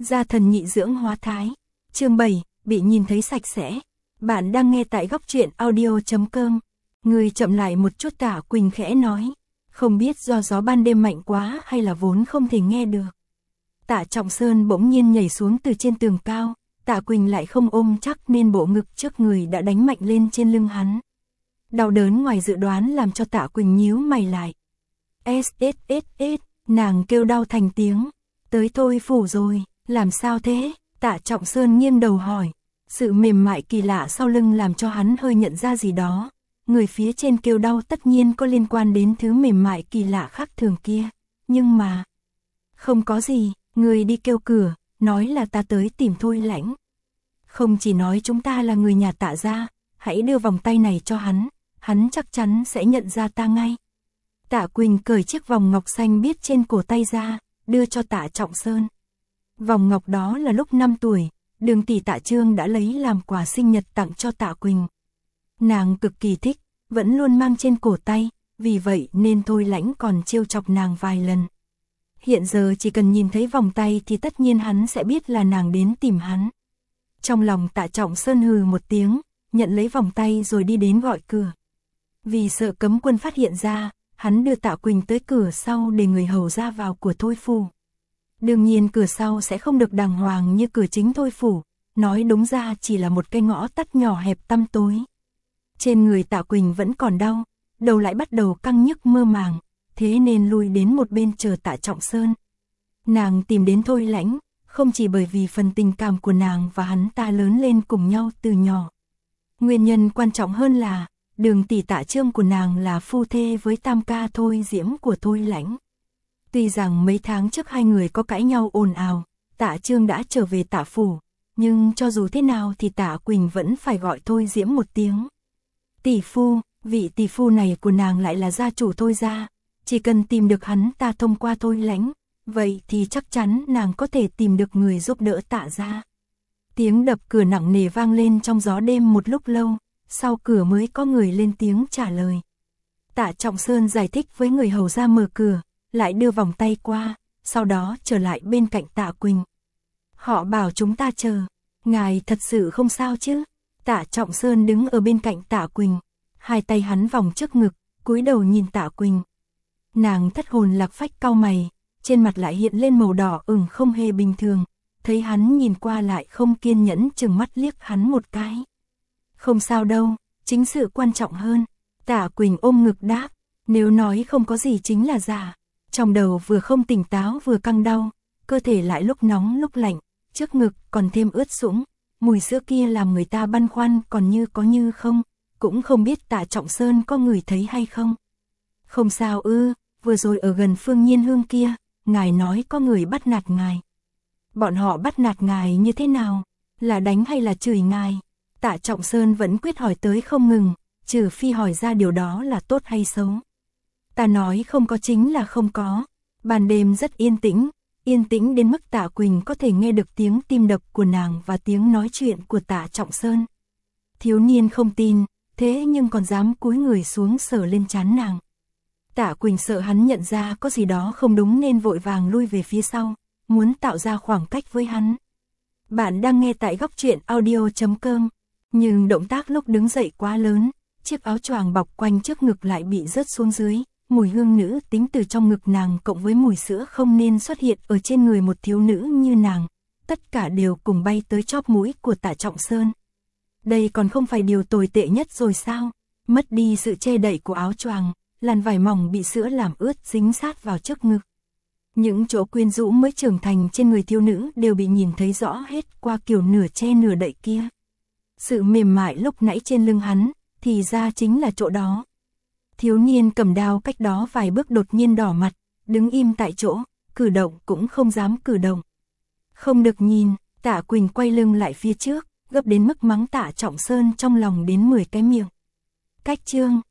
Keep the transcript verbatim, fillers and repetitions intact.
Gia thần nhị dưỡng hóa thái. Chương bảy, bị nhìn thấy sạch sẽ. Bạn đang nghe tại góc truyện audio chấm com. Người chậm lại một chút, Tạ Quỳnh khẽ nói. Không biết do gió ban đêm mạnh quá hay là vốn không thể nghe được. Tạ Trọng Sơn bỗng nhiên nhảy xuống từ trên tường cao. Tạ Quỳnh lại không ôm chắc nên bộ ngực trước người đã đánh mạnh lên trên lưng hắn. Đau đớn ngoài dự đoán làm cho Tạ Quỳnh nhíu mày lại. S S S S, nàng kêu đau thành tiếng. Tới thôi phủ rồi, làm sao thế? Tạ Trọng Sơn nghiêng đầu hỏi. Sự mềm mại kỳ lạ sau lưng làm cho hắn hơi nhận ra gì đó. Người phía trên kêu đau tất nhiên có liên quan đến thứ mềm mại kỳ lạ khác thường kia. Nhưng mà... Không có gì, người đi kêu cửa, nói là ta tới tìm Thôi Lãnh. Không chỉ nói chúng ta là người nhà Tạ gia, hãy đưa vòng tay này cho hắn, hắn chắc chắn sẽ nhận ra ta ngay. Tạ Quỳnh cởi chiếc vòng ngọc xanh biếc trên cổ tay ra, đưa cho Tạ Trọng Sơn. Vòng ngọc đó là lúc năm tuổi, Đường tỷ Tạ Trương đã lấy làm quà sinh nhật tặng cho Tạ Quỳnh. Nàng cực kỳ thích, vẫn luôn mang trên cổ tay, vì vậy nên Thôi Lãnh còn trêu chọc nàng vài lần. Hiện giờ chỉ cần nhìn thấy vòng tay thì tất nhiên hắn sẽ biết là nàng đến tìm hắn. Trong lòng Tạ Trọng Sơn hừ một tiếng, nhận lấy vòng tay rồi đi đến gọi cửa. Vì sợ cấm quân phát hiện ra, hắn đưa Tạ Quỳnh tới cửa sau để người hầu ra vào của Thôi phủ. Đương nhiên cửa sau sẽ không được đàng hoàng như cửa chính Thôi phủ, nói đúng ra chỉ là một cái ngõ tắt nhỏ hẹp tăm tối. Trên người Tạ Quỳnh vẫn còn đau, đầu lại bắt đầu căng nhức mơ màng, thế nên lui đến một bên chờ Tạ Trọng Sơn. Nàng tìm đến Thôi Lãnh, không chỉ bởi vì phần tình cảm của nàng và hắn ta lớn lên cùng nhau từ nhỏ. Nguyên nhân quan trọng hơn là, Đường tỷ Tạ Trương của nàng là phu thê với tam ca Thôi Diễm của Thôi Lãnh. Tuy rằng mấy tháng trước hai người có cãi nhau ồn ào, Tạ Trương đã trở về Tạ phủ, nhưng cho dù thế nào thì Tạ Quỳnh vẫn phải gọi Thôi Diễm một tiếng. Tỷ phu, vị tỷ phu này của nàng lại là gia chủ Thôi gia, chỉ cần tìm được hắn ta thông qua Thôi Lãnh, vậy thì chắc chắn nàng có thể tìm được người giúp đỡ Tạ gia. Tiếng đập cửa nặng nề vang lên trong gió đêm một lúc lâu, sau cửa mới có người lên tiếng trả lời. Tạ Trọng Sơn giải thích với người hầu ra mở cửa, lại đưa vòng tay qua, sau đó trở lại bên cạnh Tạ Quỳnh. Họ bảo chúng ta chờ, ngài thật sự không sao chứ? Tạ Trọng Sơn đứng ở bên cạnh Tạ Quỳnh, hai tay hắn vòng trước ngực, cúi đầu nhìn Tạ Quỳnh. Nàng thất hồn lạc phách cau mày, trên mặt lại hiện lên màu đỏ ửng không hề bình thường, thấy hắn nhìn qua lại không kiên nhẫn chừng mắt liếc hắn một cái. Không sao đâu, chính sự quan trọng hơn. Tạ Quỳnh ôm ngực đáp, nếu nói không có gì chính là giả. Trong đầu vừa không tỉnh táo vừa căng đau, cơ thể lại lúc nóng lúc lạnh, trước ngực còn thêm ướt sũng, mùi sữa kia làm người ta băn khoăn còn như có như không, cũng không biết Tạ Trọng Sơn có người thấy hay không. Không sao ư, vừa rồi ở gần Phương Nhiên Hương kia, ngài nói có người bắt nạt ngài. Bọn họ bắt nạt ngài như thế nào? Là đánh hay là chửi ngài? Tạ Trọng Sơn vẫn quyết hỏi tới không ngừng, trừ phi hỏi ra điều đó là tốt hay xấu. Ta nói không có chính là không có. Ban đêm rất yên tĩnh, yên tĩnh đến mức Tạ Quỳnh có thể nghe được tiếng tim đập của nàng và tiếng nói chuyện của Tạ Trọng Sơn. Thiếu niên không tin, thế nhưng còn dám cúi người xuống sờ lên trán nàng. Tạ Quỳnh sợ hắn nhận ra có gì đó không đúng nên vội vàng lui về phía sau, muốn tạo ra khoảng cách với hắn. Bạn đang nghe tại góc truyện audio chấm com, nhưng động tác lúc đứng dậy quá lớn, chiếc áo choàng bọc quanh trước ngực lại bị rớt xuống dưới. Mùi hương nữ tính từ trong ngực nàng cộng với mùi sữa không nên xuất hiện ở trên người một thiếu nữ như nàng, tất cả đều cùng bay tới chóp mũi của Tạ Trọng Sơn. Đây còn không phải điều tồi tệ nhất rồi sao? Mất đi sự che đậy của áo choàng, làn vải mỏng bị sữa làm ướt dính sát vào trước ngực. Những chỗ quyến rũ mới trưởng thành trên người thiếu nữ đều bị nhìn thấy rõ hết qua kiểu nửa che nửa đậy kia. Sự mềm mại lúc nãy trên lưng hắn, thì ra chính là chỗ đó. Thiếu niên cầm đao cách đó vài bước đột nhiên đỏ mặt, đứng im tại chỗ, cử động cũng không dám cử động. Không được nhìn, Tạ Quỳnh quay lưng lại phía trước, gấp đến mức mắng Tạ Trọng Sơn trong lòng đến mười cái miệng. Cách chương,